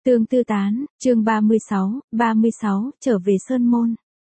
Tương tư tán, chương 36, trở về Sơn Môn.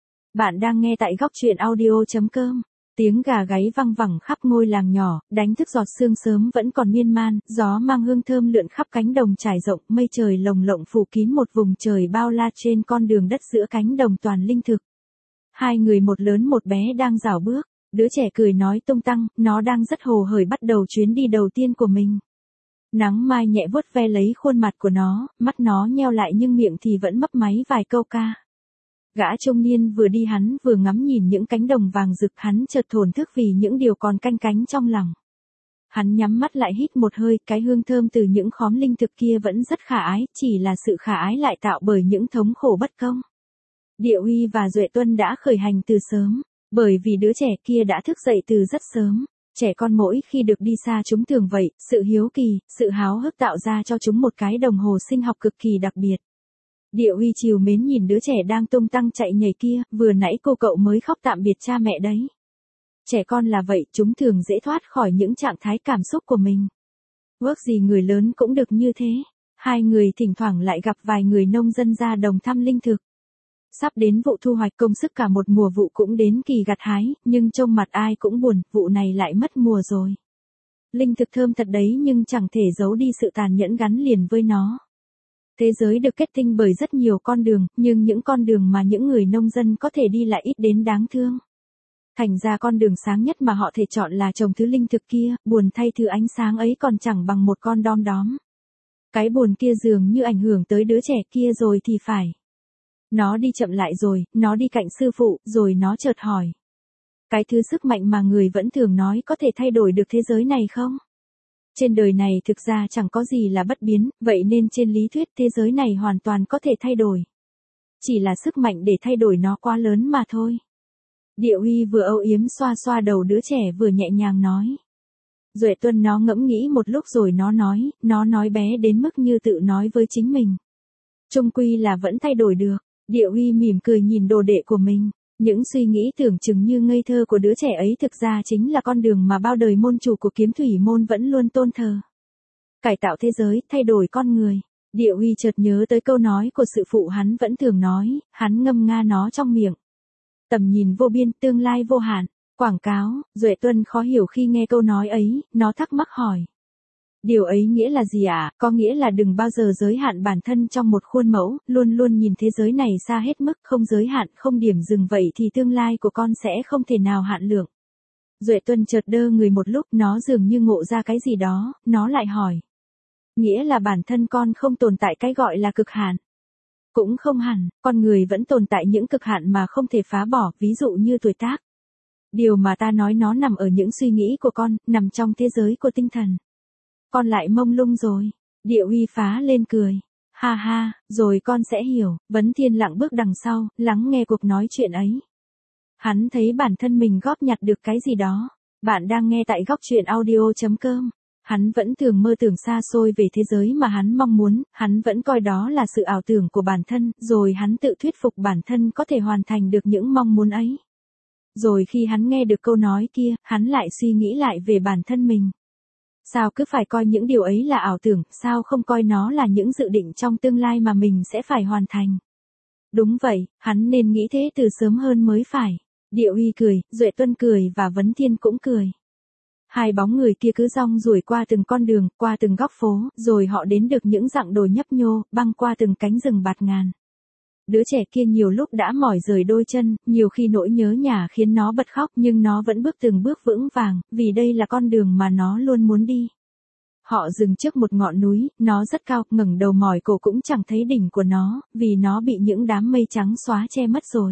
Bạn đang nghe tại góc truyện audio.com. Tiếng gà gáy văng vẳng khắp ngôi làng nhỏ, đánh thức giọt sương sớm vẫn còn miên man, gió mang hương thơm lượn khắp cánh đồng trải rộng, mây trời lồng lộng phủ kín một vùng trời bao la trên con đường đất giữa cánh đồng toàn linh thực. Hai người một lớn một bé đang rảo bước, đứa trẻ cười nói tung tăng, nó đang rất hồ hởi bắt đầu chuyến đi đầu tiên của mình. Nắng mai nhẹ vuốt ve lấy khuôn mặt của nó, mắt nó nheo lại nhưng miệng thì vẫn mấp máy vài câu ca. Gã trung niên vừa đi hắn vừa ngắm nhìn những cánh đồng vàng rực, hắn chợt thổn thức vì những điều còn canh cánh trong lòng. Hắn nhắm mắt lại hít một hơi, cái hương thơm từ những khóm linh thực kia vẫn rất khả ái, chỉ là sự khả ái lại tạo bởi những thống khổ bất công. Địa Uy và Duệ Tuân đã khởi hành từ sớm, bởi vì đứa trẻ kia đã thức dậy từ rất sớm. Trẻ con mỗi khi được đi xa chúng thường vậy, sự hiếu kỳ, sự háo hức tạo ra cho chúng một cái đồng hồ sinh học cực kỳ đặc biệt. Địa Uy trìu mến nhìn đứa trẻ đang tung tăng chạy nhảy kia, vừa nãy cô cậu mới khóc tạm biệt cha mẹ đấy. Trẻ con là vậy, chúng thường dễ thoát khỏi những trạng thái cảm xúc của mình. Ước gì người lớn cũng được như thế. Hai người thỉnh thoảng lại gặp vài người nông dân ra đồng thăm linh thực. Sắp đến vụ thu hoạch, công sức cả một mùa vụ cũng đến kỳ gặt hái, nhưng trông mặt ai cũng buồn, vụ này lại mất mùa rồi. Linh thực thơm thật đấy nhưng chẳng thể giấu đi sự tàn nhẫn gắn liền với nó. Thế giới được kết tinh bởi rất nhiều con đường, nhưng những con đường mà những người nông dân có thể đi lại ít đến đáng thương. Thành ra con đường sáng nhất mà họ thể chọn là trồng thứ linh thực kia, buồn thay thứ ánh sáng ấy còn chẳng bằng một con đom đóm. Cái buồn kia dường như ảnh hưởng tới đứa trẻ kia rồi thì phải. Nó đi chậm lại rồi, nó đi cạnh sư phụ, rồi nó chợt hỏi. Cái thứ sức mạnh mà người vẫn thường nói có thể thay đổi được thế giới này không? Trên đời này thực ra chẳng có gì là bất biến, vậy nên trên lý thuyết thế giới này hoàn toàn có thể thay đổi. Chỉ là sức mạnh để thay đổi nó quá lớn mà thôi. Địa Uy vừa âu yếm xoa xoa đầu đứa trẻ vừa nhẹ nhàng nói. Duệ Tuân nó ngẫm nghĩ một lúc rồi nó nói bé đến mức như tự nói với chính mình. Chung quy là vẫn thay đổi được. Địa Uy mỉm cười nhìn đồ đệ của mình. Những suy nghĩ tưởng chừng như ngây thơ của đứa trẻ ấy thực ra chính là con đường mà bao đời môn chủ của Kiếm Thủy môn vẫn luôn tôn thờ. Cải tạo thế giới, thay đổi con người. Địa Uy chợt nhớ tới câu nói của sư phụ hắn vẫn thường nói, hắn ngâm nga nó trong miệng. Tầm nhìn vô biên, tương lai vô hạn. Quảng cáo. Duệ Tuân khó hiểu khi nghe câu nói ấy, nó thắc mắc hỏi. Điều ấy nghĩa là gì ạ? Có nghĩa là đừng bao giờ giới hạn bản thân trong một khuôn mẫu, luôn luôn nhìn thế giới này xa hết mức, không giới hạn, không điểm dừng, vậy thì tương lai của con sẽ không thể nào hạn lượng. Duệ Tuân chợt đơ người một lúc, nó dường như ngộ ra cái gì đó, nó lại hỏi. Nghĩa là bản thân con không tồn tại cái gọi là cực hạn. Cũng không hẳn, con người vẫn tồn tại những cực hạn mà không thể phá bỏ, ví dụ như tuổi tác. Điều mà ta nói nó nằm ở những suy nghĩ của con, nằm trong thế giới của tinh thần. Con lại mông lung rồi. Địa Uy phá lên cười. Ha ha, rồi con sẽ hiểu. Vấn Thiên lặng bước đằng sau, lắng nghe cuộc nói chuyện ấy. Hắn thấy bản thân mình góp nhặt được cái gì đó. Bạn đang nghe tại góc truyện audio.com. Hắn vẫn thường mơ tưởng xa xôi về thế giới mà hắn mong muốn, hắn vẫn coi đó là sự ảo tưởng của bản thân, rồi hắn tự thuyết phục bản thân có thể hoàn thành được những mong muốn ấy. Rồi khi hắn nghe được câu nói kia, hắn lại suy nghĩ lại về bản thân mình. Sao cứ phải coi những điều ấy là ảo tưởng, sao không coi nó là những dự định trong tương lai mà mình sẽ phải hoàn thành. Đúng vậy, hắn nên nghĩ thế từ sớm hơn mới phải. Địa Uy cười, Duệ Tuân cười và Vấn Thiên cũng cười. Hai bóng người kia cứ rong ruổi qua từng con đường, qua từng góc phố, rồi họ đến được những dặng đồi nhấp nhô, băng qua từng cánh rừng bạt ngàn. Đứa trẻ kia nhiều lúc đã mỏi rời đôi chân, nhiều khi nỗi nhớ nhà khiến nó bật khóc nhưng nó vẫn bước từng bước vững vàng, vì đây là con đường mà nó luôn muốn đi. Họ dừng trước một ngọn núi, nó rất cao, ngẩng đầu mỏi cổ cũng chẳng thấy đỉnh của nó, vì nó bị những đám mây trắng xóa che mất rồi.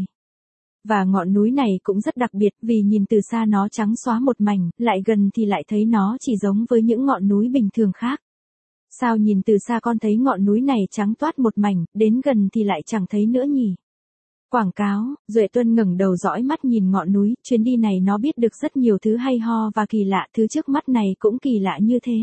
Và ngọn núi này cũng rất đặc biệt, vì nhìn từ xa nó trắng xóa một mảnh, lại gần thì lại thấy nó chỉ giống với những ngọn núi bình thường khác. Sao nhìn từ xa con thấy ngọn núi này trắng toát một mảnh, đến gần thì lại chẳng thấy nữa nhỉ? Quảng cáo. Duệ Tuân ngẩng đầu dõi mắt nhìn ngọn núi, chuyến đi này nó biết được rất nhiều thứ hay ho và kỳ lạ, thứ trước mắt này cũng kỳ lạ như thế.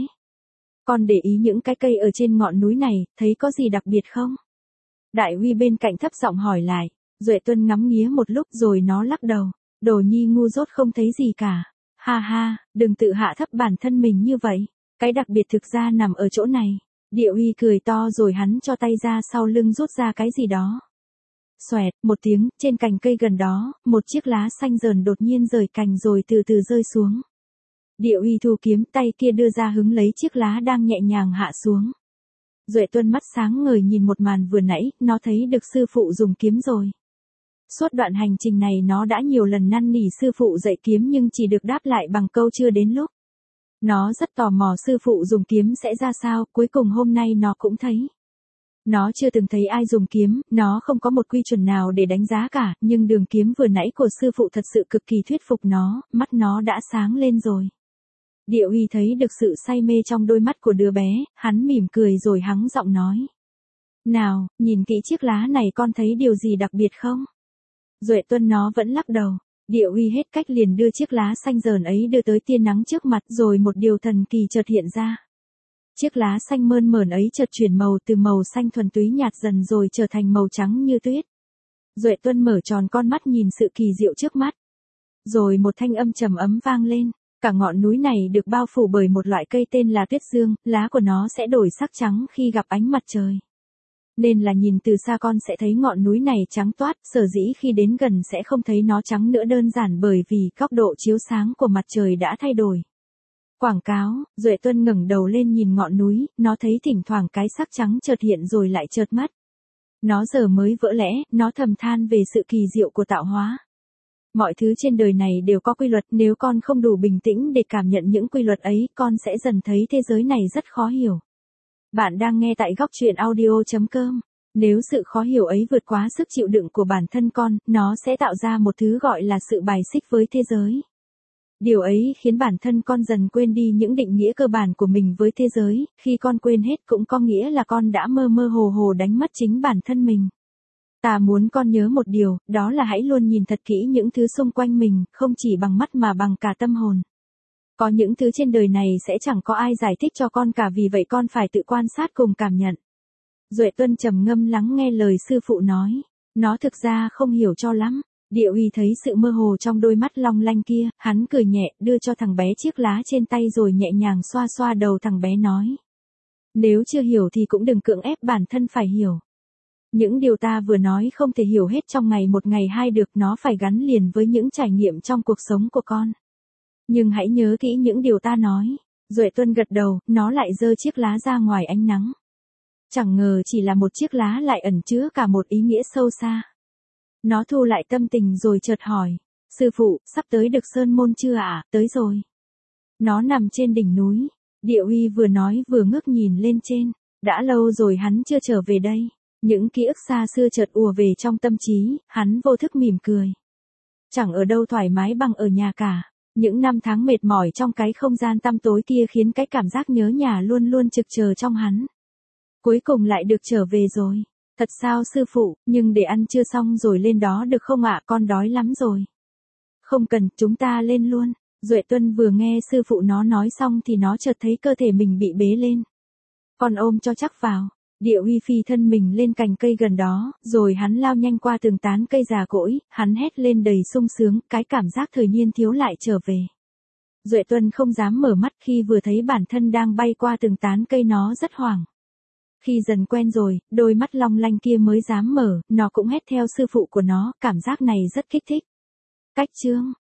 Con để ý những cái cây ở trên ngọn núi này, thấy có gì đặc biệt không? Đại Uy bên cạnh thấp giọng hỏi lại. Duệ Tuân ngắm nghía một lúc rồi nó lắc đầu. Đồ nhi ngu dốt không thấy gì cả. Ha ha, đừng tự hạ thấp bản thân mình như vậy. Cái đặc biệt thực ra nằm ở chỗ này. Địa Uy cười to rồi hắn cho tay ra sau lưng rút ra cái gì đó. Xoẹt, một tiếng, trên cành cây gần đó, một chiếc lá xanh dờn đột nhiên rời cành rồi từ từ rơi xuống. Địa Uy thu kiếm, tay kia đưa ra hứng lấy chiếc lá đang nhẹ nhàng hạ xuống. Duệ Tuân mắt sáng ngời nhìn một màn vừa nãy, nó thấy được sư phụ dùng kiếm rồi. Suốt đoạn hành trình này nó đã nhiều lần năn nỉ sư phụ dạy kiếm nhưng chỉ được đáp lại bằng câu chưa đến lúc. Nó rất tò mò sư phụ dùng kiếm sẽ ra sao, cuối cùng hôm nay nó cũng thấy. Nó chưa từng thấy ai dùng kiếm, nó không có một quy chuẩn nào để đánh giá cả, nhưng đường kiếm vừa nãy của sư phụ thật sự cực kỳ thuyết phục nó, mắt nó đã sáng lên rồi. Địa Uy thấy được sự say mê trong đôi mắt của đứa bé, hắn mỉm cười rồi hắng giọng nói. Nào, nhìn kỹ chiếc lá này con thấy điều gì đặc biệt không? Duệ Tuân nó vẫn lắc đầu. Địa Uy hết cách liền đưa chiếc lá xanh dờn ấy đưa tới tia nắng trước mặt rồi một điều thần kỳ chợt hiện ra. Chiếc lá xanh mơn mởn ấy chợt chuyển màu từ màu xanh thuần túy nhạt dần rồi trở thành màu trắng như tuyết. Duệ Tuân mở tròn con mắt nhìn sự kỳ diệu trước mắt. Rồi một thanh âm trầm ấm vang lên. Cả ngọn núi này được bao phủ bởi một loại cây tên là tuyết dương, lá của nó sẽ đổi sắc trắng khi gặp ánh mặt trời. Nên là nhìn từ xa con sẽ thấy ngọn núi này trắng toát, sở dĩ khi đến gần sẽ không thấy nó trắng nữa đơn giản bởi vì góc độ chiếu sáng của mặt trời đã thay đổi. Quảng cáo, Duệ Tuân ngẩng đầu lên nhìn ngọn núi, nó thấy thỉnh thoảng cái sắc trắng chợt hiện rồi lại chợt mất. Nó giờ mới vỡ lẽ, nó thầm than về sự kỳ diệu của tạo hóa. Mọi thứ trên đời này đều có quy luật, nếu con không đủ bình tĩnh để cảm nhận những quy luật ấy, con sẽ dần thấy thế giới này rất khó hiểu. Bạn đang nghe tại góc truyện audio.com. Nếu sự khó hiểu ấy vượt quá sức chịu đựng của bản thân con, nó sẽ tạo ra một thứ gọi là sự bài xích với thế giới. Điều ấy khiến bản thân con dần quên đi những định nghĩa cơ bản của mình với thế giới, khi con quên hết cũng có nghĩa là con đã mơ mơ hồ hồ đánh mất chính bản thân mình. Ta muốn con nhớ một điều, đó là hãy luôn nhìn thật kỹ những thứ xung quanh mình, không chỉ bằng mắt mà bằng cả tâm hồn. Có những thứ trên đời này sẽ chẳng có ai giải thích cho con cả, vì vậy con phải tự quan sát cùng cảm nhận. Duệ Tuân trầm ngâm lắng nghe lời sư phụ nói. Nó thực ra không hiểu cho lắm. Địa Uy thấy sự mơ hồ trong đôi mắt long lanh kia, hắn cười nhẹ, đưa cho thằng bé chiếc lá trên tay rồi nhẹ nhàng xoa xoa đầu thằng bé nói. Nếu chưa hiểu thì cũng đừng cưỡng ép bản thân phải hiểu. Những điều ta vừa nói không thể hiểu hết trong ngày một ngày hai được, nó phải gắn liền với những trải nghiệm trong cuộc sống của con. Nhưng hãy nhớ kỹ những điều ta nói. Duệ Tuân gật đầu, nó lại giơ chiếc lá ra ngoài ánh nắng. Chẳng ngờ chỉ là một chiếc lá lại ẩn chứa cả một ý nghĩa sâu xa. Nó thu lại tâm tình rồi chợt hỏi. Sư phụ, sắp tới Được Sơn Môn chưa ạ? Tới rồi. Nó nằm trên đỉnh núi. Địa Uy vừa nói vừa ngước nhìn lên trên. Đã lâu rồi hắn chưa trở về đây. Những ký ức xa xưa chợt ùa về trong tâm trí, hắn vô thức mỉm cười. Chẳng ở đâu thoải mái bằng ở nhà cả. Những năm tháng mệt mỏi trong cái không gian tăm tối kia khiến cái cảm giác nhớ nhà luôn luôn trực chờ trong hắn. Cuối cùng lại được trở về rồi. Thật sao sư phụ, nhưng để ăn chưa xong rồi lên đó được không ạ, con đói lắm rồi. Không cần, chúng ta lên luôn. Duệ Tuân vừa nghe sư phụ nó nói xong thì nó chợt thấy cơ thể mình bị bế lên. Con ôm cho chắc vào. Địa Uy phi thân mình lên cành cây gần đó, rồi hắn lao nhanh qua từng tán cây già cỗi, hắn hét lên đầy sung sướng, cái cảm giác thời niên thiếu lại trở về. Duệ Tuân không dám mở mắt khi vừa thấy bản thân đang bay qua từng tán cây, nó rất hoảng. Khi dần quen rồi, đôi mắt long lanh kia mới dám mở, nó cũng hét theo sư phụ của nó, cảm giác này rất kích thích. Cách chương